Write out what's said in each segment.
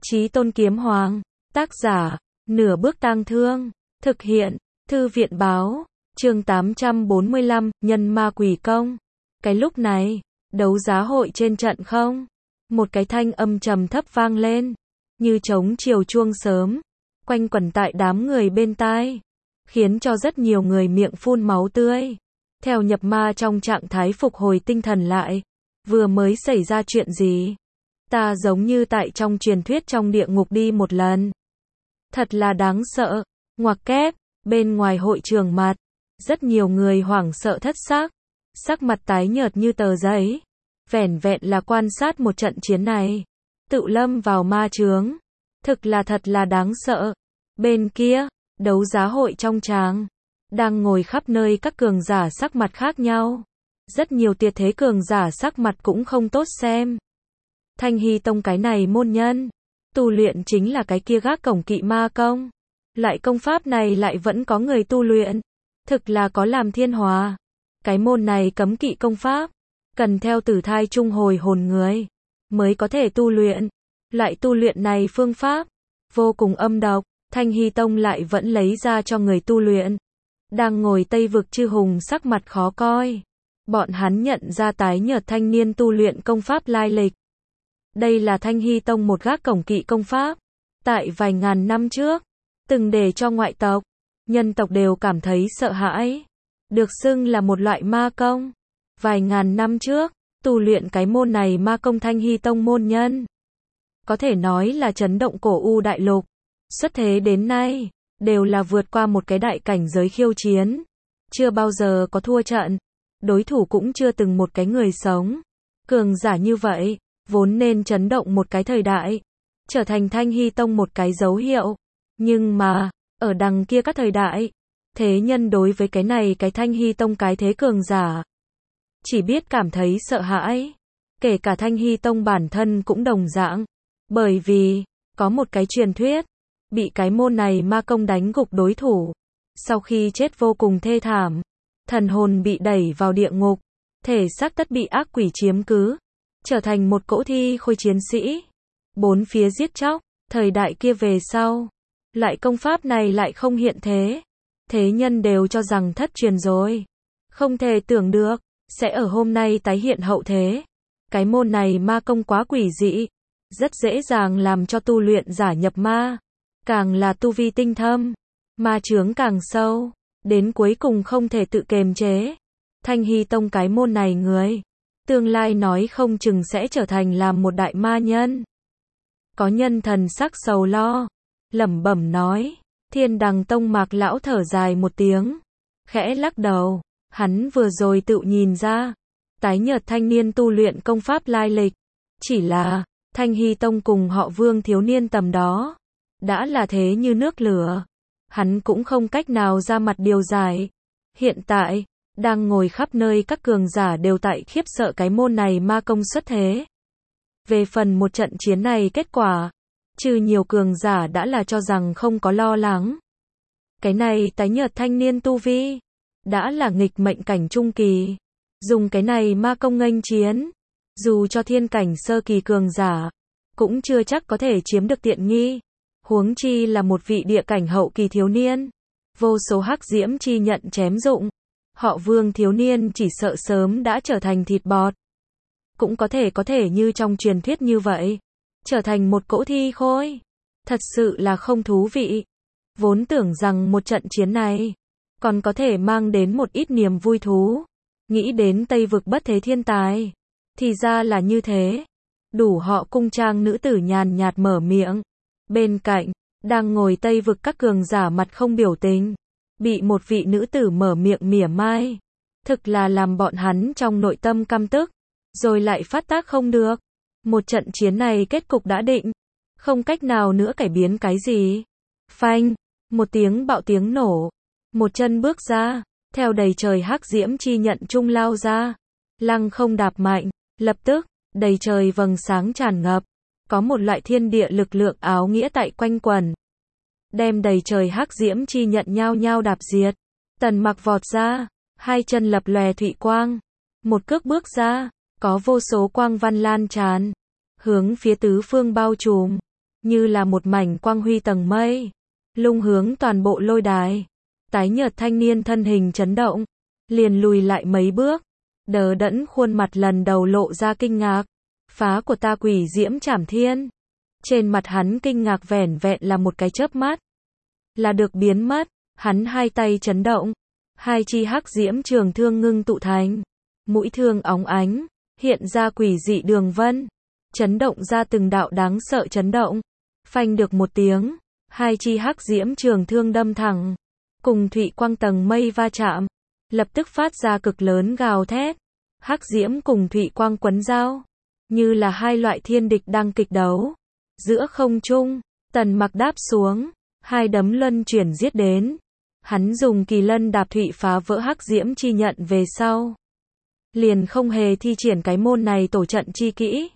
Chí Tôn Kiếm Hoàng, tác giả, Nửa Bước Tang Thương, thực hiện, Thư viện báo, chương 845, Nhân Ma Quỷ Công. Cái lúc này, đấu giá hội trên trận không? Một cái thanh âm trầm thấp vang lên, như trống chiều chuông sớm, quanh quẩn tại đám người bên tai, khiến cho rất nhiều người miệng phun máu tươi. Theo nhập ma trong trạng thái phục hồi tinh thần lại, vừa mới xảy ra chuyện gì? Ta giống như tại trong truyền thuyết trong địa ngục đi một lần. Thật là đáng sợ. Ngoặc kép, bên ngoài hội trường mặt, rất nhiều người hoảng sợ thất xác, sắc mặt tái nhợt như tờ giấy. Vẻn vẹn là quan sát một trận chiến này, tự lâm vào ma chướng. Thật là đáng sợ. Bên kia, đấu giá hội trong tràng, đang ngồi khắp nơi các cường giả sắc mặt khác nhau. Rất nhiều tuyệt thế cường giả sắc mặt cũng không tốt xem. Thanh Hy Tông cái này môn nhân, tu luyện chính là cái kia gác cổng kỵ ma công. Lại công pháp này lại vẫn có người tu luyện. Thực là có làm thiên hòa. Cái môn này cấm kỵ công pháp, cần theo tử thai trung hồi hồn người, mới có thể tu luyện. Lại tu luyện này phương pháp, vô cùng âm độc, Thanh Hy Tông lại vẫn lấy ra cho người tu luyện. Đang ngồi Tây Vực chư hùng sắc mặt khó coi. Bọn hắn nhận ra tái nhợt thanh niên tu luyện công pháp lai lịch. Đây là Thanh Hy Tông một gác cổng kỵ công pháp. Tại vài ngàn năm trước, từng để cho ngoại tộc, nhân tộc đều cảm thấy sợ hãi. Được xưng là một loại ma công. Vài ngàn năm trước, tu luyện cái môn này ma công Thanh Hy Tông môn nhân, có thể nói là chấn động cổ u đại lục. Xuất thế đến nay, đều là vượt qua một cái đại cảnh giới khiêu chiến. Chưa bao giờ có thua trận. Đối thủ cũng chưa từng một cái người sống. Cường giả như vậy, vốn nên chấn động một cái thời đại, trở thành Thanh Hy Tông một cái dấu hiệu. Nhưng mà, ở đằng kia các thời đại, thế nhân đối với cái này cái Thanh Hy Tông cái thế cường giả, chỉ biết cảm thấy sợ hãi. Kể cả Thanh Hy Tông bản thân cũng đồng dạng. Bởi vì, có một cái truyền thuyết, bị cái môn này ma công đánh gục đối thủ. Sau khi chết vô cùng thê thảm, thần hồn bị đẩy vào địa ngục, thể xác tất bị ác quỷ chiếm cứ, trở thành một cỗ thi khôi chiến sĩ. Bốn phía giết chóc, thời đại kia về sau, lại công pháp này lại không hiện thế. Thế nhân đều cho rằng thất truyền rồi. Không thể tưởng được, sẽ ở hôm nay tái hiện hậu thế. Cái môn này ma công quá quỷ dị, rất dễ dàng làm cho tu luyện giả nhập ma. Càng là tu vi tinh thâm, ma chướng càng sâu, đến cuối cùng không thể tự kiềm chế. Thanh Hy Tông cái môn này người, tương lai nói không chừng sẽ trở thành làm một đại ma nhân. Có nhân thần sắc sầu lo, lẩm bẩm nói. Thiên Đằng Tông Mạc lão thở dài một tiếng, khẽ lắc đầu. Hắn vừa rồi tự nhìn ra, tái nhợt thanh niên tu luyện công pháp lai lịch, chỉ là Thanh Hy Tông cùng họ Vương thiếu niên tầm đó, đã là thế như nước lửa. Hắn cũng không cách nào ra mặt điều giải. Hiện tại, đang ngồi khắp nơi các cường giả đều tại khiếp sợ cái môn này ma công xuất thế. Về phần một trận chiến này kết quả, trừ nhiều cường giả đã là cho rằng không có lo lắng. Cái này tái nhợt thanh niên tu vi, đã là nghịch mệnh cảnh trung kỳ. Dùng cái này ma công nghênh chiến, dù cho thiên cảnh sơ kỳ cường giả, cũng chưa chắc có thể chiếm được tiện nghi. Huống chi là một vị địa cảnh hậu kỳ thiếu niên. Vô số hắc diễm chi nhận chém dụng. Họ Vương thiếu niên chỉ sợ sớm đã trở thành thịt bọt. Cũng có thể như trong truyền thuyết như vậy, trở thành một cỗ thi khôi. Thật sự là không thú vị. Vốn tưởng rằng một trận chiến này còn có thể mang đến một ít niềm vui thú. Nghĩ đến Tây Vực bất thế thiên tài, thì ra là như thế. Đủ họ cung trang nữ tử nhàn nhạt mở miệng. Bên cạnh, đang ngồi Tây Vực các cường giả mặt không biểu tình, bị một vị nữ tử mở miệng mỉa mai. Thực là làm bọn hắn trong nội tâm căm tức, rồi lại phát tác không được. Một trận chiến này kết cục đã định, không cách nào nữa cải biến cái gì. Phanh, một tiếng bạo tiếng nổ, một chân bước ra, theo đầy trời hắc diễm chi nhận trung lao ra, lăng không đạp mạnh, lập tức, đầy trời vầng sáng tràn ngập, có một loại thiên địa lực lượng áo nghĩa tại quanh quẩn, đem đầy trời hắc diễm chi nhận nhao nhao đạp diệt. Tần Mặc vọt ra, hai chân lập lòe thụy quang, một cước bước ra, có vô số quang văn lan tràn, hướng phía tứ phương bao trùm. như là một mảnh quang huy tầng mây, lung hướng toàn bộ lôi đài. Tái nhợt thanh niên thân hình chấn động, liền lùi lại mấy bước, đờ đẫn khuôn mặt lần đầu lộ ra kinh ngạc. Phá của ta quỷ diễm trảm thiên. Trên mặt hắn kinh ngạc vẻn vẹn là một cái chớp mắt, là được biến mất. Hắn hai tay chấn động, hai chi hắc diễm trường thương ngưng tụ thành, mũi thương óng ánh, hiện ra quỷ dị đường vân, chấn động ra từng đạo đáng sợ chấn động. Phanh được một tiếng, hai chi hắc diễm trường thương đâm thẳng, cùng thủy quang tầng mây va chạm, lập tức phát ra cực lớn gào thét. Hắc diễm cùng thủy quang quấn giao, như là hai loại thiên địch đang kịch đấu. Giữa không trung, Tần Mặc đáp xuống, hai đấm luân chuyển giết đến. Hắn dùng kỳ lân đạp thủy phá vỡ hắc diễm chi nhận về sau, liền không hề thi triển cái môn này tổ trận chi kỹ,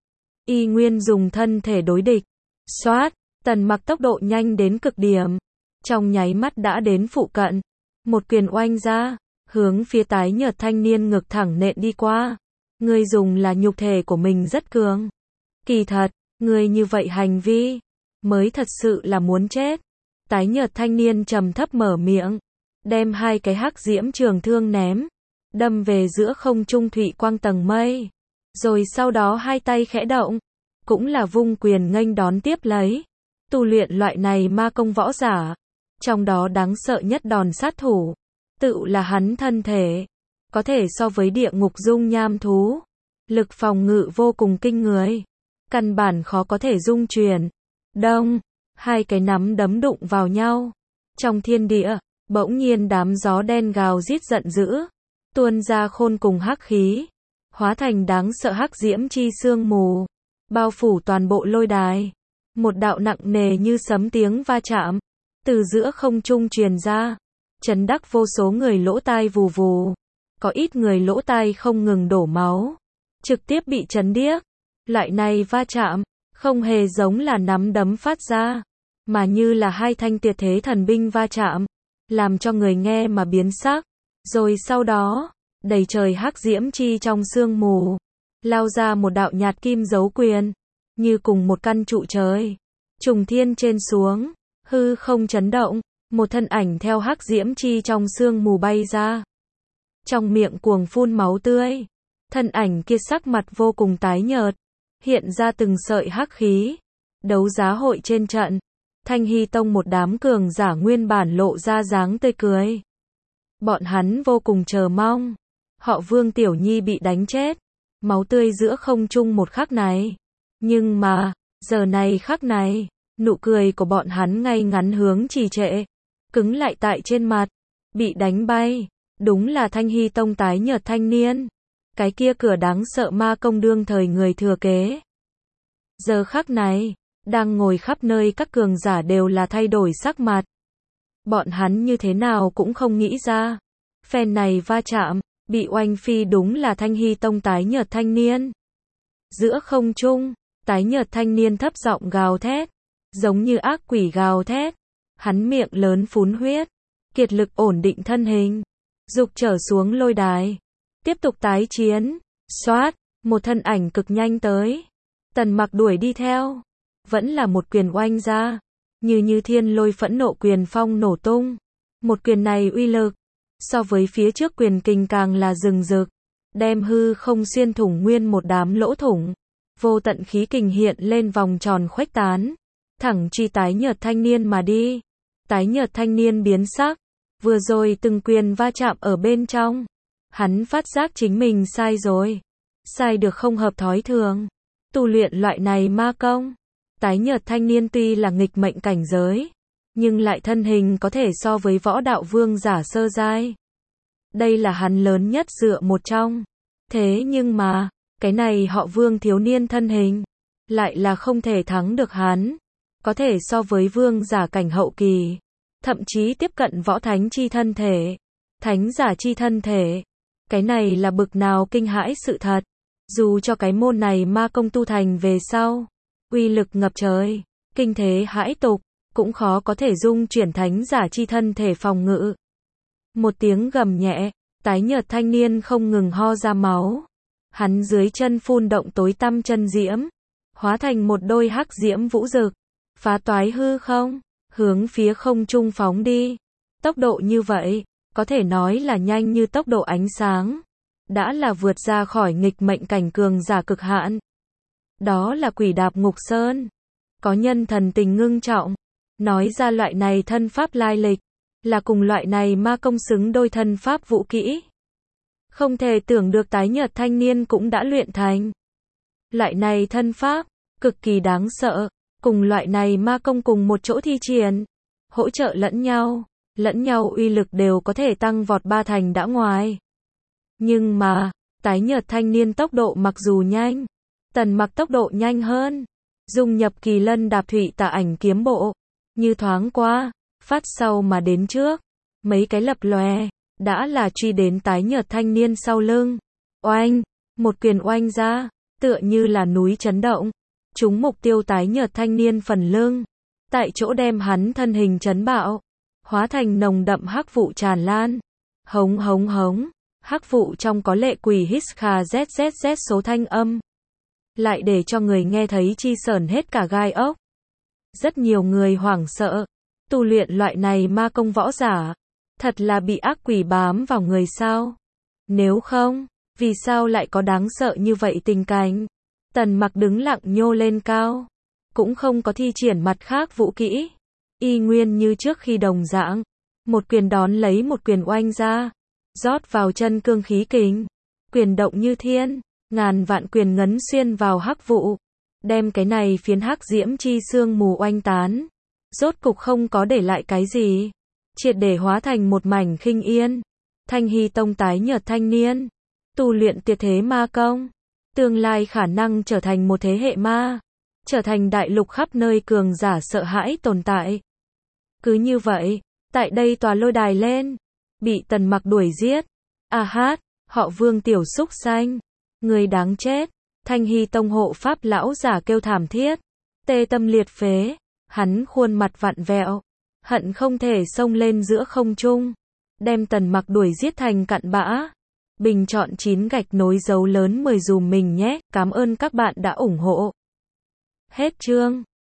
y nguyên dùng thân thể đối địch. Xoát, Tần Mặc tốc độ nhanh đến cực điểm, trong nháy mắt đã đến phụ cận, một quyền oanh ra, hướng phía tái nhợt thanh niên ngực thẳng nện đi qua. Ngươi dùng là nhục thể của mình rất cường, kỳ thật, ngươi như vậy hành vi mới thật sự là muốn chết. Tái nhợt thanh niên trầm thấp mở miệng, đem hai cái hắc diễm trường thương ném, đâm về giữa không trung thủy quang tầng mây, rồi sau đó hai tay khẽ động, cũng là vung quyền nghênh đón tiếp lấy. Tu luyện loại này ma công võ giả, trong đó đáng sợ nhất đòn sát thủ, tự là hắn thân thể, có thể so với địa ngục dung nham thú, lực phòng ngự vô cùng kinh người, căn bản khó có thể dung chuyển. Đông, hai cái nắm đấm đụng vào nhau, trong thiên địa, bỗng nhiên đám gió đen gào rít giận dữ, tuôn ra khôn cùng hắc khí, hóa thành đáng sợ hắc diễm chi sương mù, bao phủ toàn bộ lôi đài. Một đạo nặng nề như sấm tiếng va chạm, từ giữa không trung truyền ra, chấn đắc vô số người lỗ tai vù vù, có ít người lỗ tai không ngừng đổ máu, trực tiếp bị chấn điếc. Loại này va chạm, không hề giống là nắm đấm phát ra, mà như là hai thanh tuyệt thế thần binh va chạm, làm cho người nghe mà biến sắc. Rồi sau đó, đầy trời hắc diễm chi trong sương mù, lao ra một đạo nhạt kim dấu quyền, như cùng một căn trụ trời, trùng thiên trên xuống, hư không chấn động, một thân ảnh theo hắc diễm chi trong sương mù bay ra. Trong miệng cuồng phun máu tươi, thân ảnh kia sắc mặt vô cùng tái nhợt, hiện ra từng sợi hắc khí. Đấu giá hội trên trận, Thanh Hy Tông một đám cường giả nguyên bản lộ ra dáng tươi cười. Bọn hắn vô cùng chờ mong, họ Vương Tiểu Nhi bị đánh chết, máu tươi giữa không trung một khắc này. Nhưng mà, giờ này khắc này, nụ cười của bọn hắn ngay ngắn hướng trì trệ, cứng lại tại trên mặt, bị đánh bay. Đúng là Thanh Hy Tông tái nhợt thanh niên, cái kia cửa đáng sợ ma công đương thời người thừa kế. Giờ khắc này, đang ngồi khắp nơi các cường giả đều là thay đổi sắc mặt. Bọn hắn như thế nào cũng không nghĩ ra, phen này va chạm, bị oanh phi đúng là Thanh Hy Tông tái nhợt thanh niên. Giữa không trung, tái nhợt thanh niên thấp giọng gào thét, giống như ác quỷ gào thét. Hắn miệng lớn phun huyết, kiệt lực ổn định thân hình, dục trở xuống lôi đài, tiếp tục tái chiến. Xoát, một thân ảnh cực nhanh tới, Tần Mặc đuổi đi theo, vẫn là một quyền oanh ra, như thiên lôi phẫn nộ quyền phong nổ tung. Một quyền này uy lực, so với phía trước quyền kình càng là rừng rực, đem hư không xuyên thủng nguyên một đám lỗ thủng, vô tận khí kình hiện lên vòng tròn khuếch tán, thẳng truy tái nhợt thanh niên mà đi. Tái nhợt thanh niên biến sắc, vừa rồi từng quyền va chạm ở bên trong, hắn phát giác chính mình sai rồi, sai được không hợp thói thường. Tu luyện loại này ma công, tái nhợt thanh niên tuy là nghịch mệnh cảnh giới, nhưng lại thân hình có thể so với võ đạo vương giả sơ giai. Đây là hắn lớn nhất dựa một trong. Thế nhưng mà, cái này họ Vương thiếu niên thân hình, lại là không thể thắng được hắn. Có thể so với vương giả cảnh hậu kỳ, thậm chí tiếp cận võ thánh chi thân thể, thánh giả chi thân thể. Cái này là bực nào kinh hãi sự thật. Dù cho cái môn này ma công tu thành về sau, uy lực ngập trời, kinh thế hãi tục, cũng khó có thể dung chuyển thánh giả chi thân thể phòng ngự. Một tiếng gầm nhẹ, tái nhợt thanh niên không ngừng ho ra máu. Hắn dưới chân phun động tối tăm chân diễm, hóa thành một đôi hắc diễm vũ rực, phá toái hư không, hướng phía không trung phóng đi. Tốc độ như vậy, có thể nói là nhanh như tốc độ ánh sáng, đã là vượt ra khỏi nghịch mệnh cảnh cường giả cực hạn. Đó là Quỷ Đạp Ngục Sơn. Có nhân thần tình ngưng trọng, nói ra loại này thân pháp lai lịch, là cùng loại này ma công xứng đôi thân pháp vũ kỹ. Không thể tưởng được tái nhợt thanh niên cũng đã luyện thành. Loại này thân pháp, cực kỳ đáng sợ, cùng loại này ma công cùng một chỗ thi triển, hỗ trợ lẫn nhau uy lực đều có thể tăng vọt 3 thành đã ngoài. Nhưng mà, tái nhợt thanh niên tốc độ mặc dù nhanh, Tần Mặc tốc độ nhanh hơn, dung nhập Kỳ Lân Đạp Thủy Tà Ảnh kiếm bộ, như thoáng qua, phát sau mà đến trước, mấy cái lập lòe, đã là truy đến tái nhợt thanh niên sau lưng. Oanh, một quyền oanh ra, tựa như là núi chấn động, trúng mục tiêu tái nhợt thanh niên phần lưng, tại chỗ đem hắn thân hình chấn bạo, hóa thành nồng đậm hắc vụ tràn lan. Hống hống hống, hắc vụ trong có lệ quỷ hít kha zzz số thanh âm, lại để cho người nghe thấy chi sởn hết cả gai ốc. Rất nhiều người hoảng sợ, tu luyện loại này ma công võ giả, thật là bị ác quỷ bám vào người sao? Nếu không, vì sao lại có đáng sợ như vậy tình cảnh? Tần Mặc đứng lặng nhô lên cao, cũng không có thi triển mặt khác vũ kỹ, y nguyên như trước khi đồng dạng, một quyền đón lấy một quyền oanh ra, rót vào chân cương khí kình, quyền động như thiên, ngàn vạn quyền ngấn xuyên vào hắc vụ, đem cái này phiến hắc diễm chi sương mù oanh tán, rốt cục không có để lại cái gì, triệt để hóa thành một mảnh khinh yên. Thanh Hy Tông tái nhợt thanh niên, tu luyện tuyệt thế ma công, tương lai khả năng trở thành một thế hệ ma, trở thành đại lục khắp nơi cường giả sợ hãi tồn tại. Cứ như vậy, tại đây tòa lôi đài lên, bị Tần Mặc đuổi giết. A hát, họ Vương tiểu xúc xanh, người đáng chết. Thanh Hy Tông hộ pháp lão giả kêu thảm thiết, tê tâm liệt phế, hắn khuôn mặt vặn vẹo, hận không thể xông lên giữa không trung, đem Tần Mặc đuổi giết thành cặn bã. Bình chọn 9 gạch nối dấu lớn 10 dùm mình nhé, cảm ơn các bạn đã ủng hộ. Hết chương.